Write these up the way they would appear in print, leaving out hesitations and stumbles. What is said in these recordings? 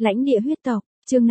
Lãnh địa huyết tộc, chương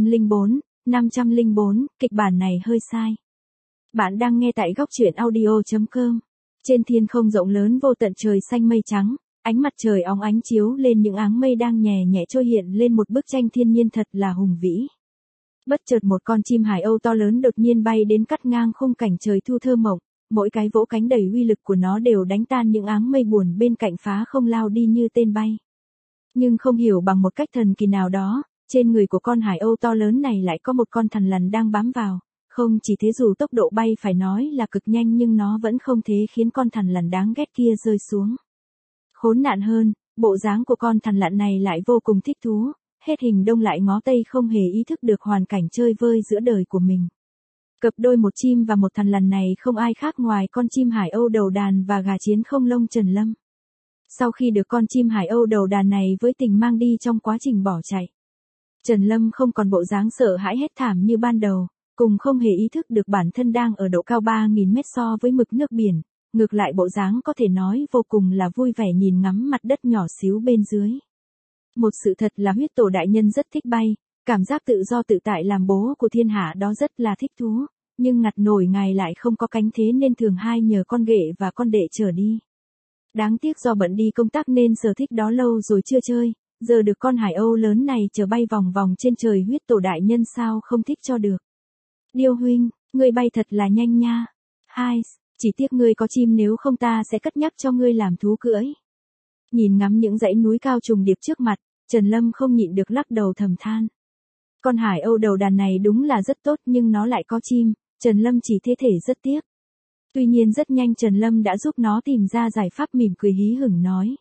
504, kịch bản này hơi sai. Bạn đang nghe tại góc truyện audio.com. Trên thiên không rộng lớn vô tận trời xanh mây trắng, ánh mặt trời óng ánh chiếu lên những áng mây đang nhẹ nhẹ trôi hiện lên một bức tranh thiên nhiên thật là hùng vĩ. Bất chợt một con chim hải âu to lớn đột nhiên bay đến cắt ngang khung cảnh trời thu thơ mộng, mỗi cái vỗ cánh đầy uy lực của nó đều đánh tan những áng mây buồn bên cạnh phá không lao đi như tên bay. Nhưng không hiểu bằng một cách thần kỳ nào đó, trên người của con hải âu to lớn này lại có một con thằn lằn đang bám vào. Không chỉ thế, dù tốc độ bay phải nói là cực nhanh nhưng nó vẫn không thể khiến con thằn lằn đáng ghét kia rơi xuống. Khốn nạn hơn, bộ dáng của con thằn lằn này lại vô cùng thích thú, hết hình đông lại ngó tây, không hề ý thức được hoàn cảnh chơi vơi giữa đời của mình. Cặp đôi một chim và một thằn lằn này không ai khác ngoài con chim hải âu đầu đàn và gà chiến không lông Trần Lâm. Sau khi được con chim hải âu đầu đàn này với tình mang đi trong quá trình bỏ chạy, Trần Lâm không còn bộ dáng sợ hãi hét thảm như ban đầu, cùng không hề ý thức được bản thân đang ở độ cao 3.000 mét so với mực nước biển, ngược lại bộ dáng có thể nói vô cùng là vui vẻ nhìn ngắm mặt đất nhỏ xíu bên dưới. Một sự thật là huyết tổ đại nhân rất thích bay, cảm giác tự do tự tại làm bố của thiên hạ đó rất là thích thú, nhưng ngặt nổi ngài lại không có cánh thế nên thường hay nhờ con ghệ và con đệ chở đi. Đáng tiếc do bận đi công tác nên sở thích đó lâu rồi chưa chơi, giờ được con hải âu lớn này chở bay vòng vòng trên trời, huyết tổ đại nhân sao không thích cho được. Điêu huynh, ngươi bay thật là nhanh nha. Hai, chỉ tiếc ngươi có chim, nếu không ta sẽ cất nhắc cho ngươi làm thú cưỡi. Nhìn ngắm những dãy núi cao trùng điệp trước mặt, Trần Lâm không nhịn được lắc đầu thầm than. Con hải âu đầu đàn này đúng là rất tốt nhưng nó lại có chim, Trần Lâm chỉ thế thể rất tiếc. Tuy nhiên rất nhanh Trần Lâm đã giúp nó tìm ra giải pháp, mỉm cười hí hửng nói.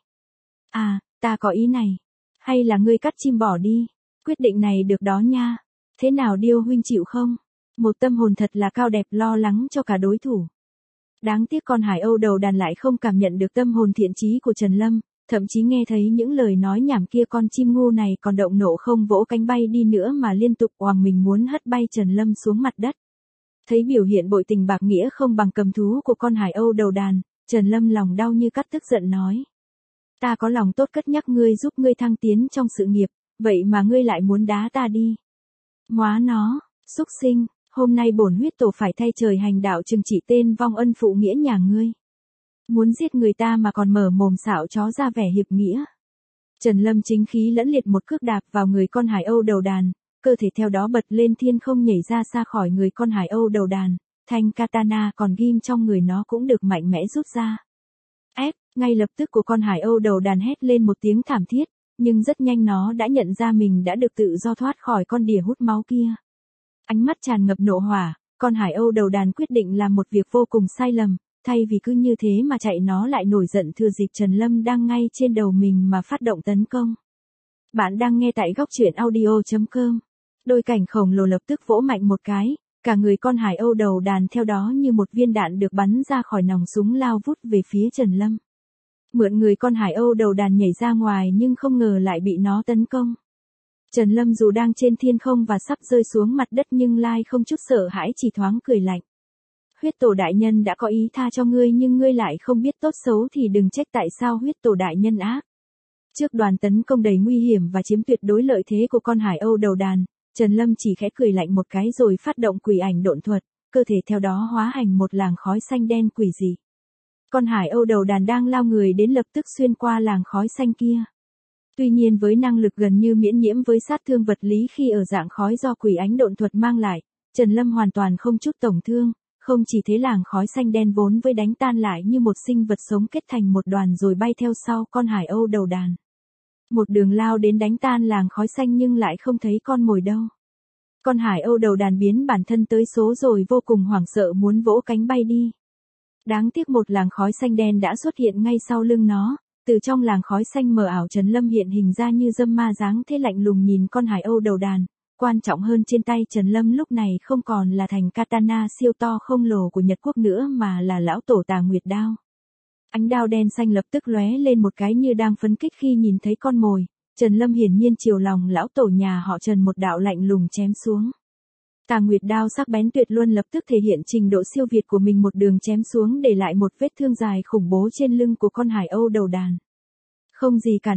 À, ta có ý này. Hay là ngươi cắt chim bỏ đi, quyết định này được đó nha. Thế nào Điêu huynh chịu không? Một tâm hồn thật là cao đẹp lo lắng cho cả đối thủ. Đáng tiếc con hải âu đầu đàn lại không cảm nhận được tâm hồn thiện chí của Trần Lâm, thậm chí nghe thấy những lời nói nhảm kia, con chim ngu này còn động nộ không vỗ cánh bay đi nữa mà liên tục oằng mình muốn hất bay Trần Lâm xuống mặt đất. Thấy biểu hiện bội tình bạc nghĩa không bằng cầm thú của con hải âu đầu đàn, Trần Lâm lòng đau như cắt, tức giận nói. Ta có lòng tốt cất nhắc ngươi giúp ngươi thăng tiến trong sự nghiệp, vậy mà ngươi lại muốn đá ta đi. Móa nó, xúc sinh, hôm nay bổn huyết tổ phải thay trời hành đạo trừng trị tên vong ân phụ nghĩa nhà ngươi. Muốn giết người ta mà còn mở mồm xạo chó ra vẻ hiệp nghĩa. Trần Lâm chính khí lẫn liệt một cước đạp vào người con hải âu đầu đàn, cơ thể theo đó bật lên thiên không nhảy ra xa khỏi người con hải âu đầu đàn, thanh katana còn ghim trong người nó cũng được mạnh mẽ rút ra. Ép, ngay lập tức của con hải âu đầu đàn hét lên một tiếng thảm thiết, nhưng rất nhanh nó đã nhận ra mình đã được tự do thoát khỏi con đỉa hút máu kia. Ánh mắt tràn ngập nộ hỏa, con hải âu đầu đàn quyết định làm một việc vô cùng sai lầm, thay vì cứ như thế mà chạy nó lại nổi giận thừa dịp Trần Lâm đang ngay trên đầu mình mà phát động tấn công. Bạn đang nghe tại góc truyện audio.com. Đôi cảnh khổng lồ lập tức vỗ mạnh một cái, cả người con hải âu đầu đàn theo đó như một viên đạn được bắn ra khỏi nòng súng lao vút về phía Trần Lâm. Mượn người con hải âu đầu đàn nhảy ra ngoài nhưng không ngờ lại bị nó tấn công. Trần Lâm dù đang trên thiên không và sắp rơi xuống mặt đất nhưng lai không chút sợ hãi, chỉ thoáng cười lạnh. Huyết tổ đại nhân đã có ý tha cho ngươi nhưng ngươi lại không biết tốt xấu thì đừng trách tại sao huyết tổ đại nhân ác. Trước đoàn tấn công đầy nguy hiểm và chiếm tuyệt đối lợi thế của con hải âu đầu đàn, Trần Lâm chỉ khẽ cười lạnh một cái rồi phát động quỷ ảnh độn thuật, cơ thể theo đó hóa thành một làn khói xanh đen quỷ dị. Con hải âu đầu đàn đang lao người đến lập tức xuyên qua làn khói xanh kia. Tuy nhiên với năng lực gần như miễn nhiễm với sát thương vật lý khi ở dạng khói do quỷ ánh độn thuật mang lại, Trần Lâm hoàn toàn không chút tổn thương, không chỉ thế làn khói xanh đen vốn với đánh tan lại như một sinh vật sống kết thành một đoàn rồi bay theo sau con hải âu đầu đàn. Một đường lao đến đánh tan làn khói xanh nhưng lại không thấy con mồi đâu. Con hải âu đầu đàn biến bản thân tới số rồi vô cùng hoảng sợ muốn vỗ cánh bay đi. Đáng tiếc một làn khói xanh đen đã xuất hiện ngay sau lưng nó, từ trong làn khói xanh mờ ảo Trần Lâm hiện hình ra như dâm ma dáng thế lạnh lùng nhìn con hải âu đầu đàn. Quan trọng hơn, trên tay Trần Lâm lúc này không còn là thành katana siêu to không lồ của Nhật Quốc nữa mà là lão tổ Tà Nguyệt đao. Ánh đao đen xanh lập tức lóe lên một cái như đang phấn kích khi nhìn thấy con mồi. Trần Lâm hiển nhiên chiều lòng lão tổ nhà họ Trần, một đạo lạnh lùng chém xuống. Tà Nguyệt đao sắc bén tuyệt luân lập tức thể hiện trình độ siêu việt của mình, một đường chém xuống để lại một vết thương dài khủng bố trên lưng của con hải âu đầu đàn. Không gì cản được,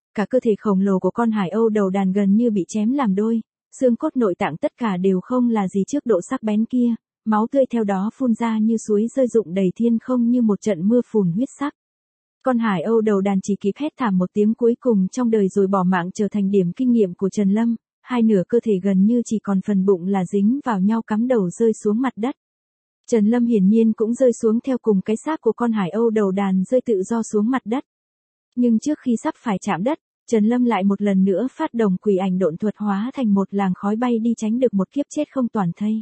cả cơ thể khổng lồ của con hải âu đầu đàn gần như bị chém làm đôi, xương cốt nội tạng tất cả đều không là gì trước độ sắc bén kia, máu tươi theo đó phun ra như suối rơi rụng đầy thiên không như một trận mưa phùn huyết sắc. Con hải âu đầu đàn chỉ kịp hét thảm một tiếng cuối cùng trong đời rồi bỏ mạng trở thành điểm kinh nghiệm của Trần Lâm, hai nửa cơ thể gần như chỉ còn phần bụng là dính vào nhau cắm đầu rơi xuống mặt đất. Trần Lâm hiển nhiên cũng rơi xuống theo cùng cái xác của con hải âu đầu đàn rơi tự do xuống mặt đất. Nhưng trước khi sắp phải chạm đất, Trần Lâm lại một lần nữa phát động quỷ ảnh độn thuật hóa thành một làn khói bay đi tránh được một kiếp chết không toàn thây.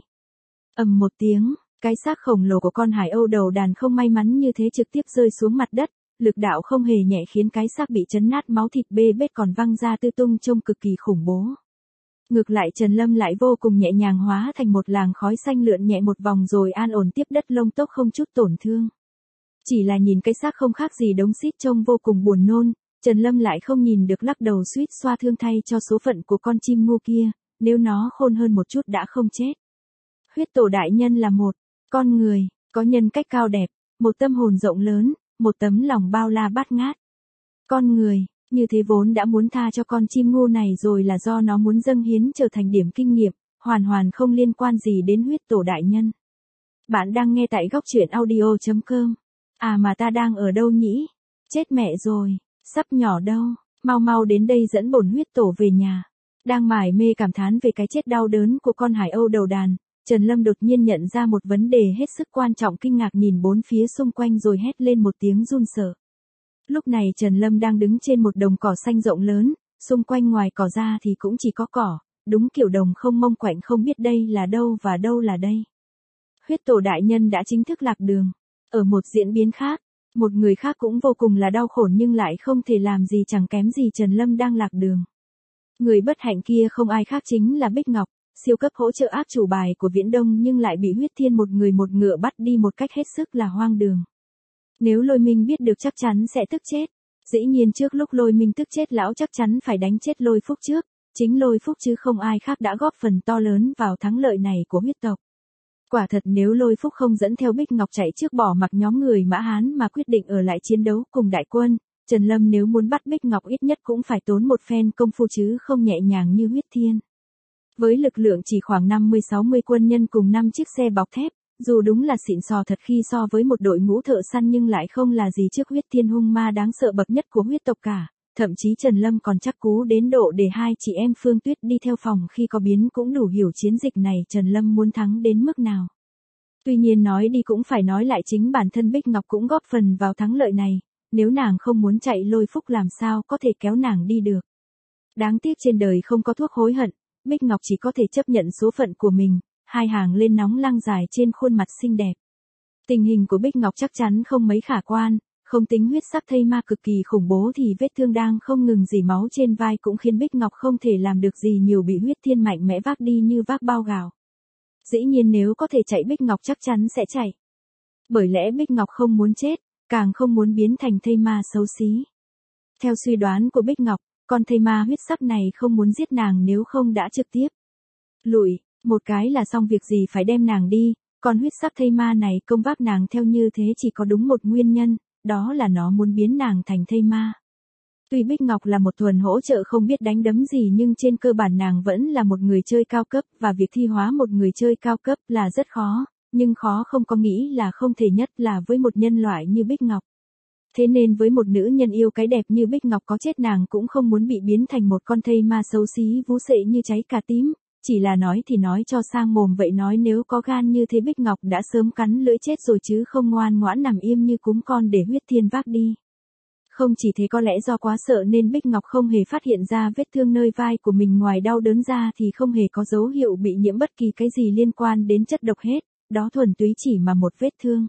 Ầm một tiếng, cái xác khổng lồ của con hải âu đầu đàn không may mắn như thế trực tiếp rơi xuống mặt đất, lực đạo không hề nhẹ khiến cái xác bị chấn nát máu thịt bê bết còn văng ra tứ tung trông cực kỳ khủng bố. Ngược lại Trần Lâm lại vô cùng nhẹ nhàng hóa thành một làn khói xanh lượn nhẹ một vòng rồi an ổn tiếp đất lông tóc không chút tổn thương. Chỉ là nhìn cái xác không khác gì đống xít trông vô cùng buồn nôn, Trần Lâm lại không nhìn được lắc đầu suýt xoa thương thay cho số phận của con chim ngu kia, nếu nó khôn hơn một chút đã không chết. Huyết tổ đại nhân là một con người, có nhân cách cao đẹp, một tâm hồn rộng lớn, một tấm lòng bao la bát ngát. Con người, như thế vốn đã muốn tha cho con chim ngu này rồi là do nó muốn dâng hiến trở thành điểm kinh nghiệm, hoàn hoàn không liên quan gì đến huyết tổ đại nhân. Bạn đang nghe tại góc truyện audio.com. À mà ta đang ở đâu nhỉ? Chết mẹ rồi, sắp nhỏ đâu, mau mau đến đây dẫn bổn huyết tổ về nhà. Đang mải mê cảm thán về cái chết đau đớn của con hải âu đầu đàn, Trần Lâm đột nhiên nhận ra một vấn đề hết sức quan trọng, kinh ngạc nhìn bốn phía xung quanh rồi hét lên một tiếng run sợ. Lúc này Trần Lâm đang đứng trên một đồng cỏ xanh rộng lớn, xung quanh ngoài cỏ ra thì cũng chỉ có cỏ, đúng kiểu đồng không mông quạnh không biết đây là đâu và đâu là đây. Huyết tổ đại nhân đã chính thức lạc đường. Ở một diễn biến khác, một người khác cũng vô cùng là đau khổ nhưng lại không thể làm gì chẳng kém gì Trần Lâm đang lạc đường. Người bất hạnh kia không ai khác chính là Bích Ngọc, siêu cấp hỗ trợ ác chủ bài của Viễn Đông nhưng lại bị Huyết Thiên một người một ngựa bắt đi một cách hết sức là hoang đường. Nếu Lôi Minh biết được chắc chắn sẽ tức chết. Dĩ nhiên trước lúc Lôi Minh tức chết lão chắc chắn phải đánh chết Lôi Phúc trước, chính Lôi Phúc chứ không ai khác đã góp phần to lớn vào thắng lợi này của huyết tộc. Quả thật nếu Lôi Phúc không dẫn theo Bích Ngọc chạy trước bỏ mặc nhóm người Mã Hán mà quyết định ở lại chiến đấu cùng đại quân, Trần Lâm nếu muốn bắt Bích Ngọc ít nhất cũng phải tốn một phen công phu chứ không nhẹ nhàng như Huyết Thiên. Với lực lượng chỉ khoảng 50-60 quân nhân cùng 5 chiếc xe bọc thép, dù đúng là xịn sò thật khi so với một đội ngũ thợ săn nhưng lại không là gì trước Huyết Thiên hung ma đáng sợ bậc nhất của huyết tộc cả. Thậm chí Trần Lâm còn chắc cú đến độ để hai chị em Phương Tuyết đi theo phòng khi có biến cũng đủ hiểu chiến dịch này Trần Lâm muốn thắng đến mức nào. Tuy nhiên nói đi cũng phải nói lại chính bản thân Bích Ngọc cũng góp phần vào thắng lợi này, nếu nàng không muốn chạy Lôi Phúc làm sao có thể kéo nàng đi được. Đáng tiếc trên đời không có thuốc hối hận, Bích Ngọc chỉ có thể chấp nhận số phận của mình, hai hàng lên nóng lăng dài trên khuôn mặt xinh đẹp. Tình hình của Bích Ngọc chắc chắn không mấy khả quan. Không tính huyết sắc thây ma cực kỳ khủng bố thì vết thương đang không ngừng rỉ máu trên vai cũng khiến Bích Ngọc không thể làm được gì nhiều bị Huyết Thiên mạnh mẽ vác đi như vác bao gạo. Dĩ nhiên nếu có thể chạy Bích Ngọc chắc chắn sẽ chạy. Bởi lẽ Bích Ngọc không muốn chết, càng không muốn biến thành thây ma xấu xí. Theo suy đoán của Bích Ngọc, con thây ma huyết sắc này không muốn giết nàng nếu không đã trực tiếp lùi, một cái là xong việc gì phải đem nàng đi, còn huyết sắc thây ma này công vác nàng theo như thế chỉ có đúng một nguyên nhân. Đó là nó muốn biến nàng thành thây ma. Tuy Bích Ngọc là một thuần hỗ trợ không biết đánh đấm gì nhưng trên cơ bản nàng vẫn là một người chơi cao cấp và việc thi hóa một người chơi cao cấp là rất khó, nhưng khó không có nghĩ là không thể nhất là với một nhân loại như Bích Ngọc. Thế nên với một nữ nhân yêu cái đẹp như Bích Ngọc có chết nàng cũng không muốn bị biến thành một con thây ma xấu xí vú sệ như cháy cà tím, chỉ là nói thì nói cho sang mồm vậy nói nếu có gan như thế Bích Ngọc đã sớm cắn lưỡi chết rồi chứ không ngoan ngoãn nằm im như cúm con để Huyết Thiên vác đi. Không chỉ thế có lẽ do quá sợ nên Bích Ngọc không hề phát hiện ra vết thương nơi vai của mình ngoài đau đớn ra thì không hề có dấu hiệu bị nhiễm bất kỳ cái gì liên quan đến chất độc hết, đó thuần túy chỉ mà một vết thương.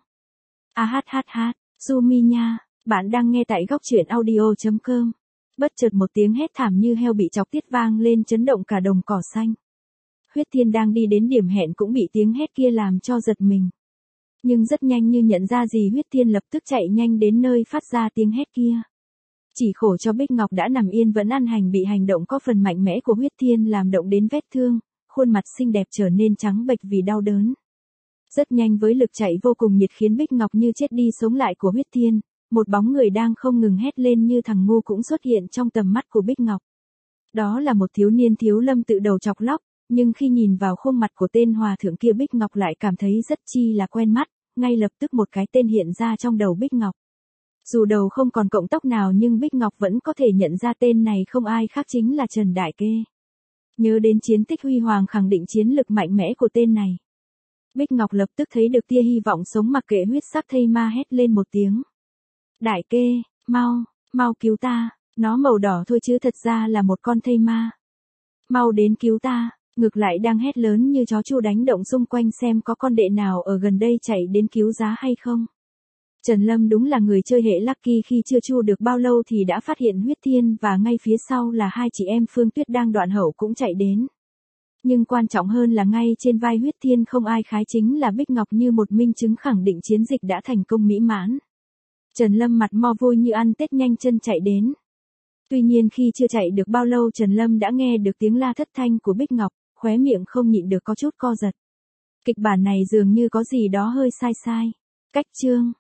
Sumi nha, bạn đang nghe tại góc truyện audio.com. Bất chợt một tiếng hét thảm như heo bị chọc tiết vang lên chấn động cả đồng cỏ xanh. Huyết Thiên đang đi đến điểm hẹn cũng bị tiếng hét kia làm cho giật mình. Nhưng rất nhanh như nhận ra gì Huyết Thiên lập tức chạy nhanh đến nơi phát ra tiếng hét kia. Chỉ khổ cho Bích Ngọc đã nằm yên vẫn ăn hành bị hành động có phần mạnh mẽ của Huyết Thiên làm động đến vết thương, khuôn mặt xinh đẹp trở nên trắng bệch vì đau đớn. Rất nhanh với lực chạy vô cùng nhiệt khiến Bích Ngọc như chết đi sống lại của Huyết Thiên, một bóng người đang không ngừng hét lên như thằng ngu cũng xuất hiện trong tầm mắt của Bích Ngọc. Đó là một thiếu niên Thiếu Lâm tự đầu chọc lóc, nhưng khi nhìn vào khuôn mặt của tên hòa thượng kia Bích Ngọc lại cảm thấy rất chi là quen mắt, ngay lập tức một cái tên hiện ra trong đầu Bích Ngọc. Dù đầu không còn cọng tóc nào nhưng Bích Ngọc vẫn có thể nhận ra tên này không ai khác chính là Trần Đại Kê. Nhớ đến chiến tích huy hoàng khẳng định chiến lực mạnh mẽ của tên này. Bích Ngọc lập tức thấy được tia hy vọng sống, mặc kệ huyết sắc thây ma hét lên một tiếng. Đại Kê, mau cứu ta, nó màu đỏ thôi chứ thật ra là một con thây ma. Mau đến cứu ta, ngược lại đang hét lớn như chó chu đánh động xung quanh xem có con đệ nào ở gần đây chạy đến cứu giá hay không. Trần Lâm đúng là người chơi hệ Lucky, khi chưa chu được bao lâu thì đã phát hiện Huyết Thiên và ngay phía sau là hai chị em Phương Tuyết đang đoạn hậu cũng chạy đến. Nhưng quan trọng hơn là ngay trên vai Huyết Thiên không ai khái chính là Bích Ngọc, như một minh chứng khẳng định chiến dịch đã thành công mỹ mãn. Trần Lâm mặt mo vui như ăn Tết nhanh chân chạy đến. Tuy nhiên khi chưa chạy được bao lâu Trần Lâm đã nghe được tiếng la thất thanh của Bích Ngọc, khóe miệng không nhịn được có chút co giật. Kịch bản này dường như có gì đó hơi sai. Cách chương